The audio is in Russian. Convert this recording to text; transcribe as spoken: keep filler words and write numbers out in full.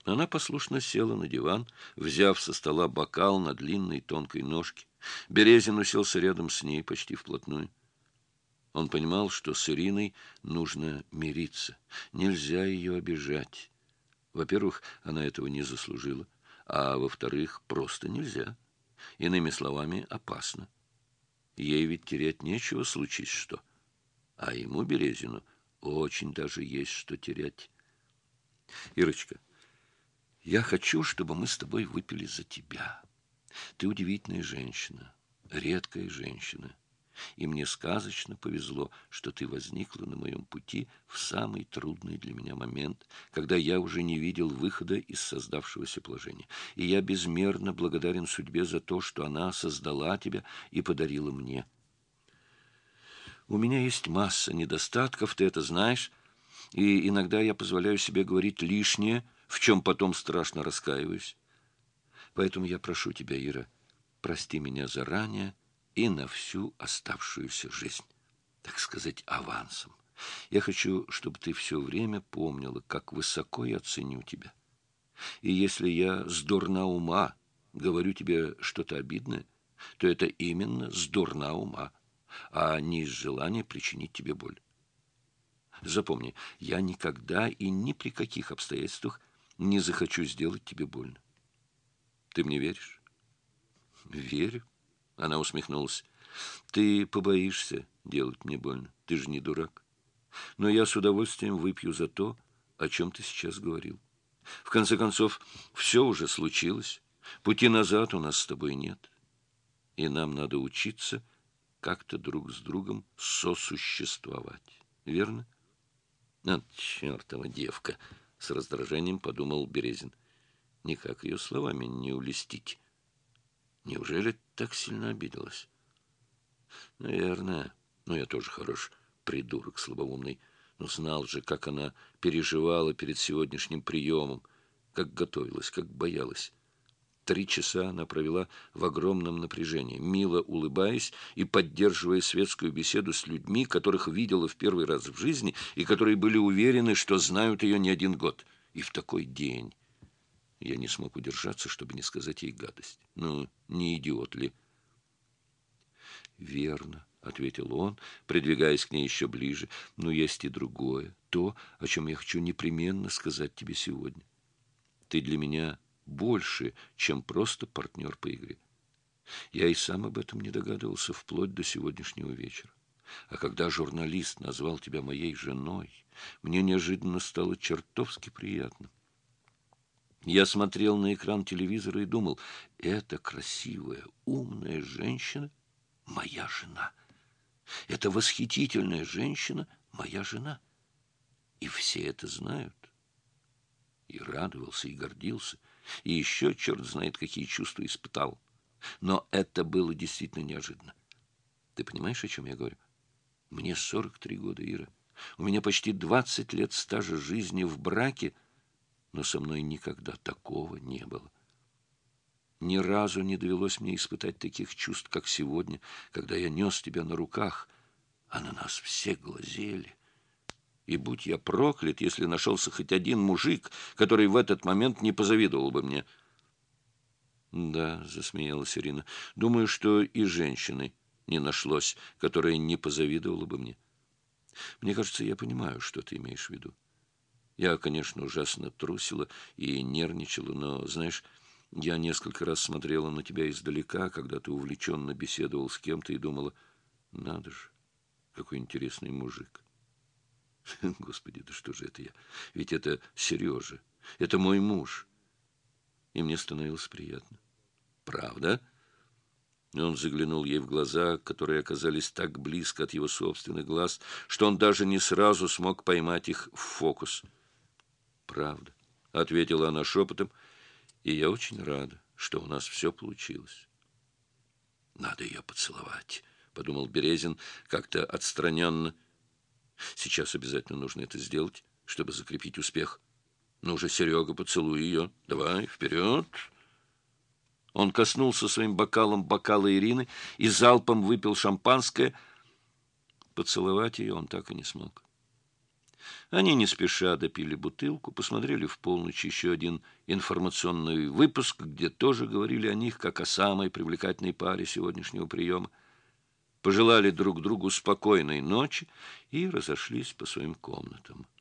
Она послушно села на диван, взяв со стола бокал на длинной тонкой ножке. Березин уселся рядом с ней почти вплотную. Он понимал, что с Ириной нужно мириться. Нельзя ее обижать. Во-первых, она этого не заслужила, а во-вторых, просто нельзя. Иными словами, опасно. Ей ведь терять нечего, случись что. А ему, Березину, очень даже есть что терять. Ирочка, я хочу, чтобы мы с тобой выпили за тебя. Ты удивительная женщина, редкая женщина. И мне сказочно повезло, что ты возникла на моем пути в самый трудный для меня момент, когда я уже не видел выхода из создавшегося положения. И я безмерно благодарен судьбе за то, что она создала тебя и подарила мне. У меня есть масса недостатков, ты это знаешь, и иногда я позволяю себе говорить лишнее, в чем потом страшно раскаиваюсь. Поэтому я прошу тебя, Ира, прости меня заранее и на всю оставшуюся жизнь, так сказать, авансом. Я хочу, чтобы ты все время помнила, как высоко я ценю тебя. И если я с дурна ума говорю тебе что-то обидное, то это именно с дурна ума, а не из желания причинить тебе боль. Запомни, я никогда и ни при каких обстоятельствах не захочу сделать тебе больно. Ты мне веришь? Верю. Она усмехнулась. Ты побоишься делать мне больно. Ты же не дурак. Но я с удовольствием выпью за то, о чем ты сейчас говорил. В конце концов, все уже случилось. Пути назад у нас с тобой нет. И нам надо учиться как-то друг с другом сосуществовать. Верно? А, чертова девка! С раздражением подумал Березин. Никак ее словами не улестить. Неужели так сильно обиделась? Наверное. Но я тоже хорош придурок слабоумный. Но знал же, как она переживала перед сегодняшним приемом, как готовилась, как боялась. Три часа она провела в огромном напряжении, мило улыбаясь и поддерживая светскую беседу с людьми, которых видела в первый раз в жизни и которые были уверены, что знают ее не один год. И в такой день я не смог удержаться, чтобы не сказать ей гадость. Ну, не идиот ли? «Верно», — ответил он, придвигаясь к ней еще ближе, — «но есть и другое, то, о чем я хочу непременно сказать тебе сегодня. Ты для меня больше, чем просто партнер по игре. Я и сам об этом не догадывался вплоть до сегодняшнего вечера. А когда журналист назвал тебя моей женой, мне неожиданно стало чертовски приятно. Я смотрел на экран телевизора и думал, эта красивая, умная женщина — моя жена. Эта восхитительная женщина — моя жена. И все это знают. И радовался, и гордился, и еще черт знает, какие чувства испытал. Но это было действительно неожиданно. Ты понимаешь, о чем я говорю? Мне сорок три года, Ира. У меня почти двадцать лет стажа жизни в браке, но со мной никогда такого не было. Ни разу не довелось мне испытать таких чувств, как сегодня, когда я нес тебя на руках, а на нас все глазели. И будь я проклят, если нашелся хоть один мужик, который в этот момент не позавидовал бы мне. Да, засмеялась Ирина, думаю, что и женщины не нашлось, которая не позавидовала бы мне. Мне кажется, я понимаю, что ты имеешь в виду. Я, конечно, ужасно трусила и нервничала, но, знаешь, я несколько раз смотрела на тебя издалека, когда ты увлеченно беседовал с кем-то, и думала, надо же, какой интересный мужик. Господи, да что же это я? Ведь это Сережа, это мой муж. И мне становилось приятно. Правда? Он заглянул ей в глаза, которые оказались так близко от его собственных глаз, что он даже не сразу смог поймать их в фокус. «Правда», — ответила она шепотом, — «и я очень рада, что у нас все получилось». «Надо ее поцеловать», — подумал Березин как-то отстраненно. «Сейчас обязательно нужно это сделать, чтобы закрепить успех. Ну же, Серега, поцелуй ее. Давай, вперед!» Он коснулся своим бокалом бокала Ирины и залпом выпил шампанское. Поцеловать ее он так и не смог. Они не спеша допили бутылку, посмотрели в полночь еще один информационный выпуск, где тоже говорили о них, как о самой привлекательной паре сегодняшнего приема, пожелали друг другу спокойной ночи и разошлись по своим комнатам.